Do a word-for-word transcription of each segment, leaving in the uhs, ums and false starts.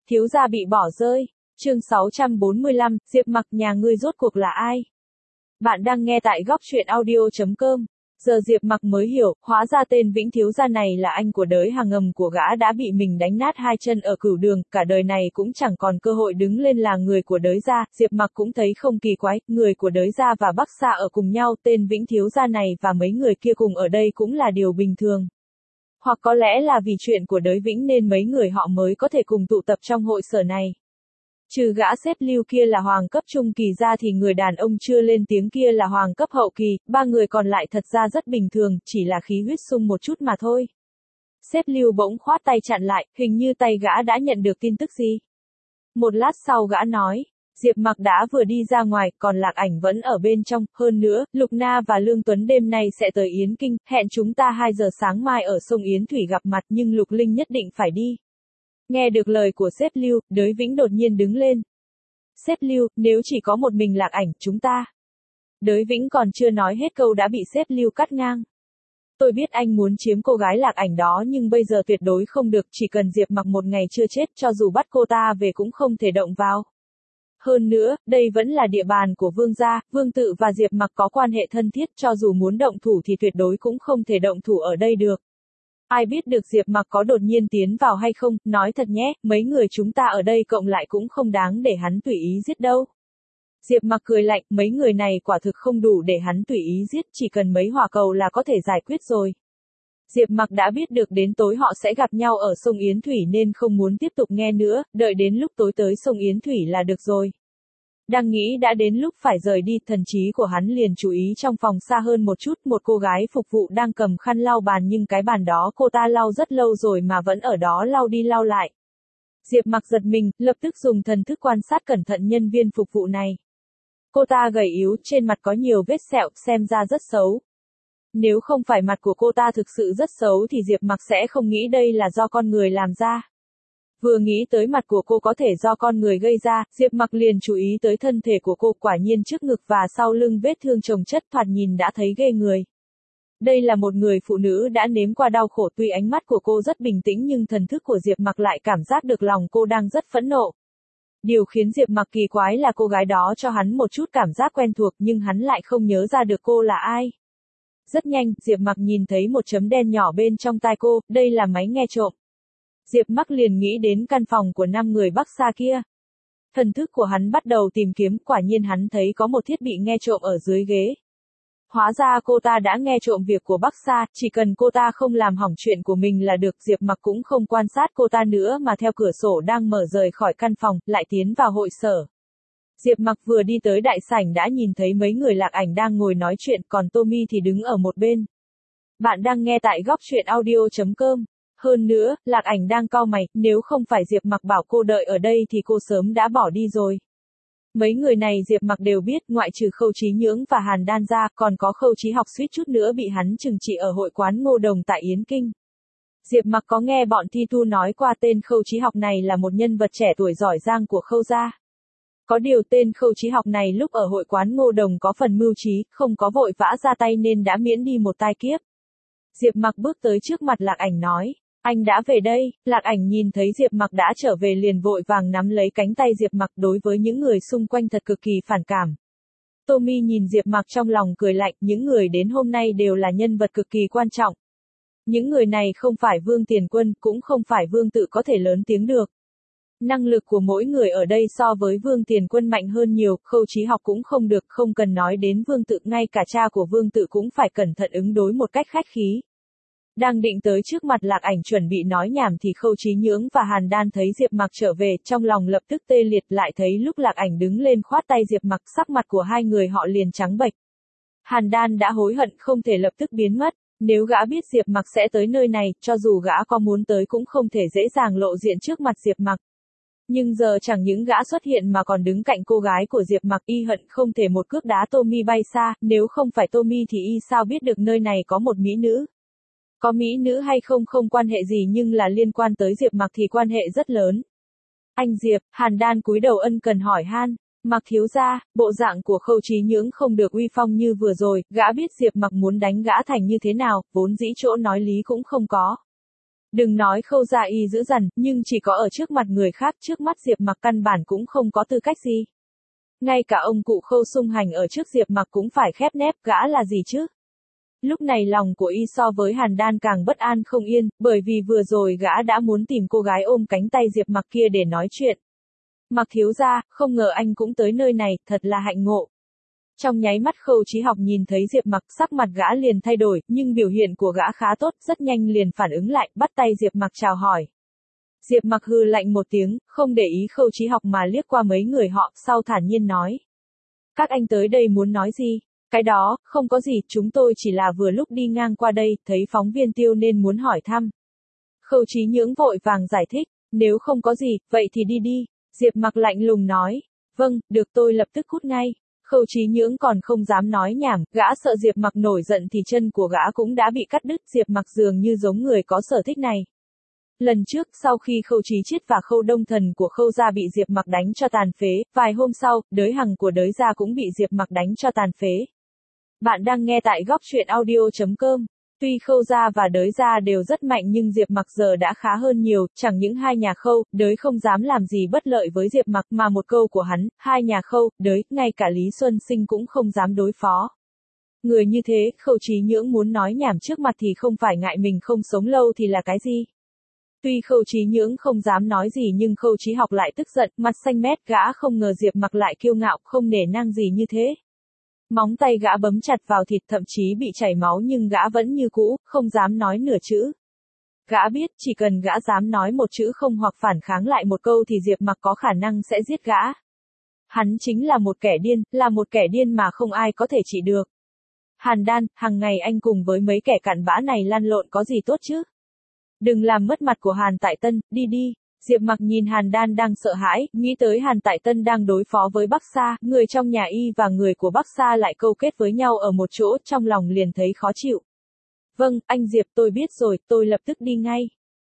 Thiếu gia bị bỏ rơi. Chương sáu trăm bốn mươi lăm, Diệp Mặc nhà ngươi rốt cuộc là ai? Bạn đang nghe tại góc truyện audio chấm com. Giờ Diệp Mặc mới hiểu, hóa ra tên Vĩnh thiếu gia này là anh của đới hàng ngầm của gã đã bị mình đánh nát hai chân ở cửu đường, cả đời này cũng chẳng còn cơ hội đứng lên là người của đới gia. Diệp Mặc cũng thấy không kỳ quái, người của đới gia và Bắc Sa ở cùng nhau, tên Vĩnh thiếu gia này và mấy người kia cùng ở đây cũng là điều bình thường. Hoặc có lẽ là vì chuyện của đới Vĩnh nên mấy người họ mới có thể cùng tụ tập trong hội sở này. Trừ gã xếp lưu kia là hoàng cấp trung kỳ ra thì người đàn ông chưa lên tiếng kia là hoàng cấp hậu kỳ, ba người còn lại thật ra rất bình thường, chỉ là khí huyết sung một chút mà thôi. Xếp lưu bỗng khoát tay chặn lại, hình như tay gã đã nhận được tin tức gì. Một lát sau gã nói, Diệp Mặc đã vừa đi ra ngoài, còn Lạc Ảnh vẫn ở bên trong, hơn nữa, Lục Na và Lương Tuấn đêm nay sẽ tới Yến Kinh, hẹn chúng ta hai giờ sáng mai ở sông Yến Thủy gặp mặt nhưng Lục Linh nhất định phải đi. Nghe được lời của sếp Lưu, đới Vĩnh đột nhiên đứng lên. Sếp Lưu, nếu chỉ có một mình Lạc Ảnh, chúng ta. Đới Vĩnh còn chưa nói hết câu đã bị sếp Lưu cắt ngang. Tôi biết anh muốn chiếm cô gái Lạc Ảnh đó nhưng bây giờ tuyệt đối không được, chỉ cần Diệp Mặc một ngày chưa chết cho dù bắt cô ta về cũng không thể động vào. Hơn nữa, đây vẫn là địa bàn của Vương gia, Vương Tự và Diệp Mặc có quan hệ thân thiết, cho dù muốn động thủ thì tuyệt đối cũng không thể động thủ ở đây được. Ai biết được Diệp Mặc có đột nhiên tiến vào hay không, nói thật nhé, mấy người chúng ta ở đây cộng lại cũng không đáng để hắn tùy ý giết đâu. Diệp Mặc cười lạnh, mấy người này quả thực không đủ để hắn tùy ý giết, chỉ cần mấy hỏa cầu là có thể giải quyết rồi. Diệp Mặc đã biết được đến tối họ sẽ gặp nhau ở sông Yến Thủy nên không muốn tiếp tục nghe nữa, đợi đến lúc tối tới sông Yến Thủy là được rồi. Đang nghĩ đã đến lúc phải rời đi, thần trí của hắn liền chú ý trong phòng xa hơn một chút, một cô gái phục vụ đang cầm khăn lau bàn nhưng cái bàn đó cô ta lau rất lâu rồi mà vẫn ở đó lau đi lau lại. Diệp Mặc giật mình, lập tức dùng thần thức quan sát cẩn thận nhân viên phục vụ này. Cô ta gầy yếu, trên mặt có nhiều vết sẹo, xem ra rất xấu. Nếu không phải mặt của cô ta thực sự rất xấu thì Diệp Mặc sẽ không nghĩ đây là do con người làm ra. Vừa nghĩ tới mặt của cô có thể do con người gây ra, Diệp Mặc liền chú ý tới thân thể của cô, quả nhiên trước ngực và sau lưng vết thương chồng chất thoạt nhìn đã thấy ghê người. Đây là một người phụ nữ đã nếm qua đau khổ, tuy ánh mắt của cô rất bình tĩnh nhưng thần thức của Diệp Mặc lại cảm giác được lòng cô đang rất phẫn nộ. Điều khiến Diệp Mặc kỳ quái là cô gái đó cho hắn một chút cảm giác quen thuộc nhưng hắn lại không nhớ ra được cô là ai. Rất nhanh, Diệp Mặc nhìn thấy một chấm đen nhỏ bên trong tai cô, đây là máy nghe trộm. Diệp Mặc liền nghĩ đến căn phòng của năm người Bắc Sa kia. Thần thức của hắn bắt đầu tìm kiếm, quả nhiên hắn thấy có một thiết bị nghe trộm ở dưới ghế. Hóa ra cô ta đã nghe trộm việc của Bắc Sa, chỉ cần cô ta không làm hỏng chuyện của mình là được. Diệp Mặc cũng không quan sát cô ta nữa mà theo cửa sổ đang mở rời khỏi căn phòng, lại tiến vào hội sở. Diệp Mặc vừa đi tới đại sảnh đã nhìn thấy mấy người Lạc Ảnh đang ngồi nói chuyện, còn Tommy thì đứng ở một bên. Bạn đang nghe tại góc truyện audio chấm com. Hơn nữa, Lạc Ảnh đang cau mày, nếu không phải Diệp Mặc bảo cô đợi ở đây thì cô sớm đã bỏ đi rồi. Mấy người này Diệp Mặc đều biết, ngoại trừ Khâu Chí Nhưỡng và Hàn Đan ra, còn có Khâu Chí Học suýt chút nữa bị hắn trừng trị ở hội quán Ngô Đồng tại Yến Kinh. Diệp Mặc có nghe bọn thi thu nói qua tên Khâu Chí Học này là một nhân vật trẻ tuổi giỏi giang của Khâu gia. Có điều tên Khâu Chí Học này lúc ở hội quán Ngô Đồng có phần mưu trí, không có vội vã ra tay nên đã miễn đi một tai kiếp. Diệp Mặc bước tới trước mặt Lạc Ảnh nói, anh đã về đây. Lạc Ảnh nhìn thấy Diệp Mặc đã trở về liền vội vàng nắm lấy cánh tay Diệp Mặc, đối với những người xung quanh thật cực kỳ phản cảm. Tommy nhìn Diệp Mặc trong lòng cười lạnh, những người đến hôm nay đều là nhân vật cực kỳ quan trọng. Những người này không phải Vương Tiền Quân, cũng không phải Vương Tự có thể lớn tiếng được. Năng lực của mỗi người ở đây so với Vương Tiền Quân mạnh hơn nhiều, Khâu Chí Học cũng không được, không cần nói đến Vương Tự, ngay cả cha của Vương Tự cũng phải cẩn thận ứng đối một cách khách khí. Đang định tới trước mặt Lạc Ảnh chuẩn bị nói nhảm thì Khâu Chí Nhưỡng và Hàn Đan thấy Diệp Mặc trở về, trong lòng lập tức tê liệt, lại thấy lúc Lạc Ảnh đứng lên khoát tay Diệp Mặc, sắc mặt của hai người họ liền trắng bệch. Hàn Đan đã hối hận không thể lập tức biến mất, nếu gã biết Diệp Mặc sẽ tới nơi này, cho dù gã có muốn tới cũng không thể dễ dàng lộ diện trước mặt Diệp Mặc. Nhưng giờ chẳng những gã xuất hiện mà còn đứng cạnh cô gái của Diệp Mặc, y hận không thể một cước đá Tommy bay xa, nếu không phải Tommy thì y sao biết được nơi này có một mỹ nữ. Có mỹ nữ hay không không quan hệ gì nhưng là liên quan tới Diệp Mặc thì quan hệ rất lớn. Anh Diệp, Hàn Đan cúi đầu ân cần hỏi han, Mặc thiếu gia, bộ dạng của Khâu Chí Nhưỡng không được uy phong như vừa rồi, gã biết Diệp Mặc muốn đánh gã thành như thế nào, vốn dĩ chỗ nói lý cũng không có. Đừng nói Khâu gia y dữ dằn, nhưng chỉ có ở trước mặt người khác, trước mắt Diệp Mặc căn bản cũng không có tư cách gì. Ngay cả ông cụ Khâu Sung Hành ở trước Diệp Mặc cũng phải khép nép, gã là gì chứ? Lúc này lòng của y so với Hàn Đan càng bất an không yên, bởi vì vừa rồi gã đã muốn tìm cô gái ôm cánh tay Diệp Mặc kia để nói chuyện. Mặc thiếu gia, không ngờ anh cũng tới nơi này, thật là hạnh ngộ. Trong nháy mắt Khâu Chí Học nhìn thấy Diệp Mặc, sắc mặt gã liền thay đổi, nhưng biểu hiện của gã khá tốt, rất nhanh liền phản ứng lại, bắt tay Diệp Mặc chào hỏi. Diệp Mặc hừ lạnh một tiếng, không để ý Khâu Chí Học mà liếc qua mấy người họ, sau thản nhiên nói. Các anh tới đây muốn nói gì? Cái đó, không có gì, chúng tôi chỉ là vừa lúc đi ngang qua đây, thấy phóng viên Tiêu nên muốn hỏi thăm. Khâu Chí Nhưỡng vội vàng giải thích, nếu không có gì, vậy thì đi đi. Diệp Mặc lạnh lùng nói, vâng, được tôi lập tức cút ngay. Khâu Chí Nhưỡng còn không dám nói nhảm, gã sợ Diệp Mặc nổi giận thì chân của gã cũng đã bị cắt đứt, Diệp Mặc dường như giống người có sở thích này. Lần trước, sau khi Khâu Chí Chiết và Khâu Đông Thần của Khâu gia bị Diệp Mặc đánh cho tàn phế, vài hôm sau, Đới Hằng của Đới gia cũng bị Diệp Mặc đánh cho tàn phế. Bạn đang nghe tại góc truyện audio chấm com. Tuy Khâu gia và Đới gia đều rất mạnh nhưng Diệp Mặc giờ đã khá hơn nhiều, chẳng những hai nhà Khâu, Đới không dám làm gì bất lợi với Diệp Mặc mà một câu của hắn, hai nhà Khâu, Đới, ngay cả Lý Xuân Sinh cũng không dám đối phó. Người như thế, Khâu Chí Nhưỡng muốn nói nhảm trước mặt thì không phải ngại mình không sống lâu thì là cái gì? Tuy Khâu Chí Nhưỡng không dám nói gì nhưng Khâu Chí Học lại tức giận, mặt xanh mét, gã không ngờ Diệp Mặc lại kiêu ngạo, không nể nang gì như thế. Móng tay gã bấm chặt vào thịt, thậm chí bị chảy máu nhưng gã vẫn như cũ, không dám nói nửa chữ. Gã biết, chỉ cần gã dám nói một chữ không hoặc phản kháng lại một câu thì Diệp Mặc có khả năng sẽ giết gã. Hắn chính là một kẻ điên, là một kẻ điên mà không ai có thể trị được. Hàn Đan, hàng ngày anh cùng với mấy kẻ cặn bã này lăn lộn có gì tốt chứ? Đừng làm mất mặt của Hàn Tại Tân, đi đi. Diệp Mặc nhìn Hàn Đan đang sợ hãi, nghĩ tới Hàn Tại Tân đang đối phó với Bắc Sa, người trong nhà y và người của Bắc Sa lại câu kết với nhau ở một chỗ, trong lòng liền thấy khó chịu. Vâng, anh Diệp, tôi biết rồi, tôi lập tức đi ngay.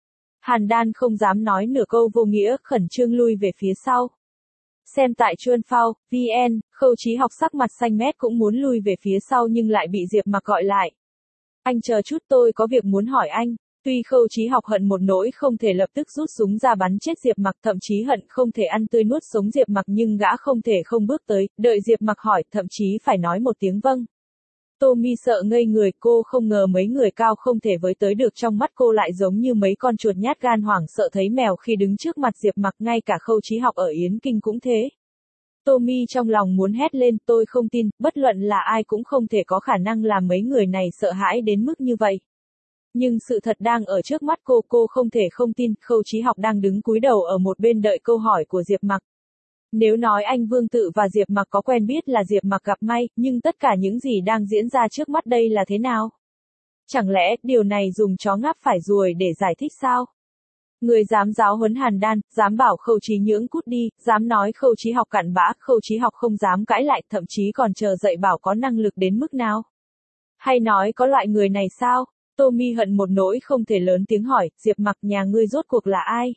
Hàn Đan không dám nói nửa câu vô nghĩa, khẩn trương lui về phía sau. Xem tại Chuan Phao, vê en, Khâu Chí Học sắc mặt xanh mét cũng muốn lui về phía sau nhưng lại bị Diệp Mặc gọi lại. Anh chờ chút, tôi có việc muốn hỏi anh. Tuy Khâu Chí Học hận một nỗi không thể lập tức rút súng ra bắn chết Diệp Mặc, thậm chí hận không thể ăn tươi nuốt sống Diệp Mặc nhưng gã không thể không bước tới, đợi Diệp Mặc hỏi, thậm chí phải nói một tiếng vâng. Tommy sợ ngây người, cô không ngờ mấy người cao không thể với tới được, trong mắt cô lại giống như mấy con chuột nhát gan hoảng sợ thấy mèo khi đứng trước mặt Diệp Mặc, ngay cả Khâu Chí Học ở Yến Kinh cũng thế. Tommy trong lòng muốn hét lên, tôi không tin, bất luận là ai cũng không thể có khả năng làm mấy người này sợ hãi đến mức như vậy. Nhưng sự thật đang ở trước mắt cô, cô không thể không tin, Khâu Chí Học đang đứng cúi đầu ở một bên đợi câu hỏi của Diệp Mặc. Nếu nói anh Vương Tự và Diệp Mặc có quen biết là Diệp Mặc gặp may, nhưng tất cả những gì đang diễn ra trước mắt đây là thế nào? Chẳng lẽ, điều này dùng chó ngáp phải ruồi để giải thích sao? Người dám giáo huấn Hàn Đan, dám bảo Khâu Chí Nhưỡng cút đi, dám nói Khâu Chí Học cặn bã, Khâu Chí Học không dám cãi lại, thậm chí còn chờ dạy bảo có năng lực đến mức nào? Hay nói có loại người này sao? Tommy hận một nỗi không thể lớn tiếng hỏi, Diệp Mặc, nhà ngươi rốt cuộc là ai?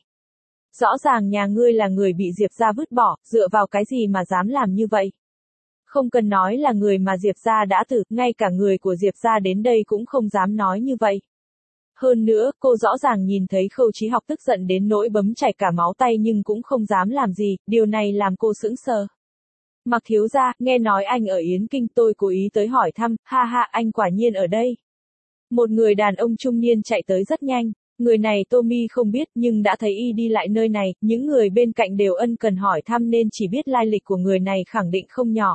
Rõ ràng nhà ngươi là người bị Diệp gia vứt bỏ, dựa vào cái gì mà dám làm như vậy? Không cần nói là người mà Diệp gia đã tử, ngay cả người của Diệp gia đến đây cũng không dám nói như vậy. Hơn nữa, cô rõ ràng nhìn thấy Khâu Chí Học tức giận đến nỗi bấm chảy cả máu tay nhưng cũng không dám làm gì, điều này làm cô sững sờ. Mặc thiếu gia, nghe nói anh ở Yến Kinh, tôi cố ý tới hỏi thăm, ha ha, anh quả nhiên ở đây. Một người đàn ông trung niên chạy tới rất nhanh, người này Tommy không biết nhưng đã thấy y đi lại nơi này, những người bên cạnh đều ân cần hỏi thăm nên chỉ biết lai lịch của người này khẳng định không nhỏ.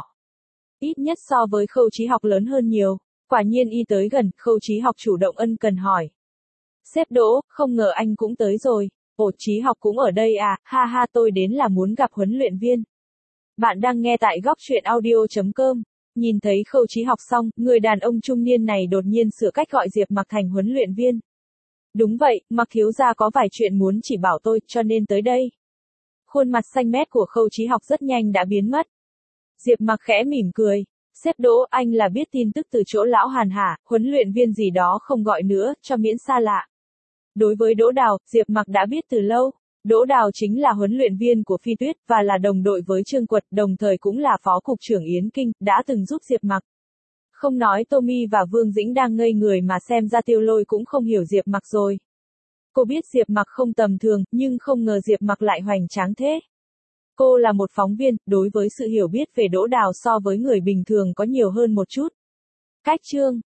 Ít nhất so với Khâu Chí Học lớn hơn nhiều, quả nhiên y tới gần, Khâu Chí Học chủ động ân cần hỏi. Sếp Đỗ, không ngờ anh cũng tới rồi, ồ Chí Học cũng ở đây à, ha ha tôi đến là muốn gặp huấn luyện viên. Bạn đang nghe tại góc truyện audio chấm com. Nhìn thấy Khâu Chí Học xong, người đàn ông trung niên này đột nhiên sửa cách gọi Diệp Mặc thành huấn luyện viên. Đúng vậy, Mặc thiếu gia có vài chuyện muốn chỉ bảo tôi, cho nên tới đây. Khuôn mặt xanh mét của Khâu Chí Học rất nhanh đã biến mất. Diệp Mặc khẽ mỉm cười. Sếp Đỗ, anh là biết tin tức từ chỗ lão Hàn hả, huấn luyện viên gì đó không gọi nữa, cho miễn xa lạ. Đối với Đỗ Đào, Diệp Mặc đã biết từ lâu. Đỗ Đào chính là huấn luyện viên của Phi Tuyết và là đồng đội với Trương Quật, đồng thời cũng là phó cục trưởng Yến Kinh, đã từng giúp Diệp Mặc. Không nói Tommy và Vương Dĩnh đang ngây người mà xem ra Tiêu Lôi cũng không hiểu Diệp Mặc rồi. Cô biết Diệp Mặc không tầm thường, nhưng không ngờ Diệp Mặc lại hoành tráng thế. Cô là một phóng viên, đối với sự hiểu biết về Đỗ Đào so với người bình thường có nhiều hơn một chút. Cách chương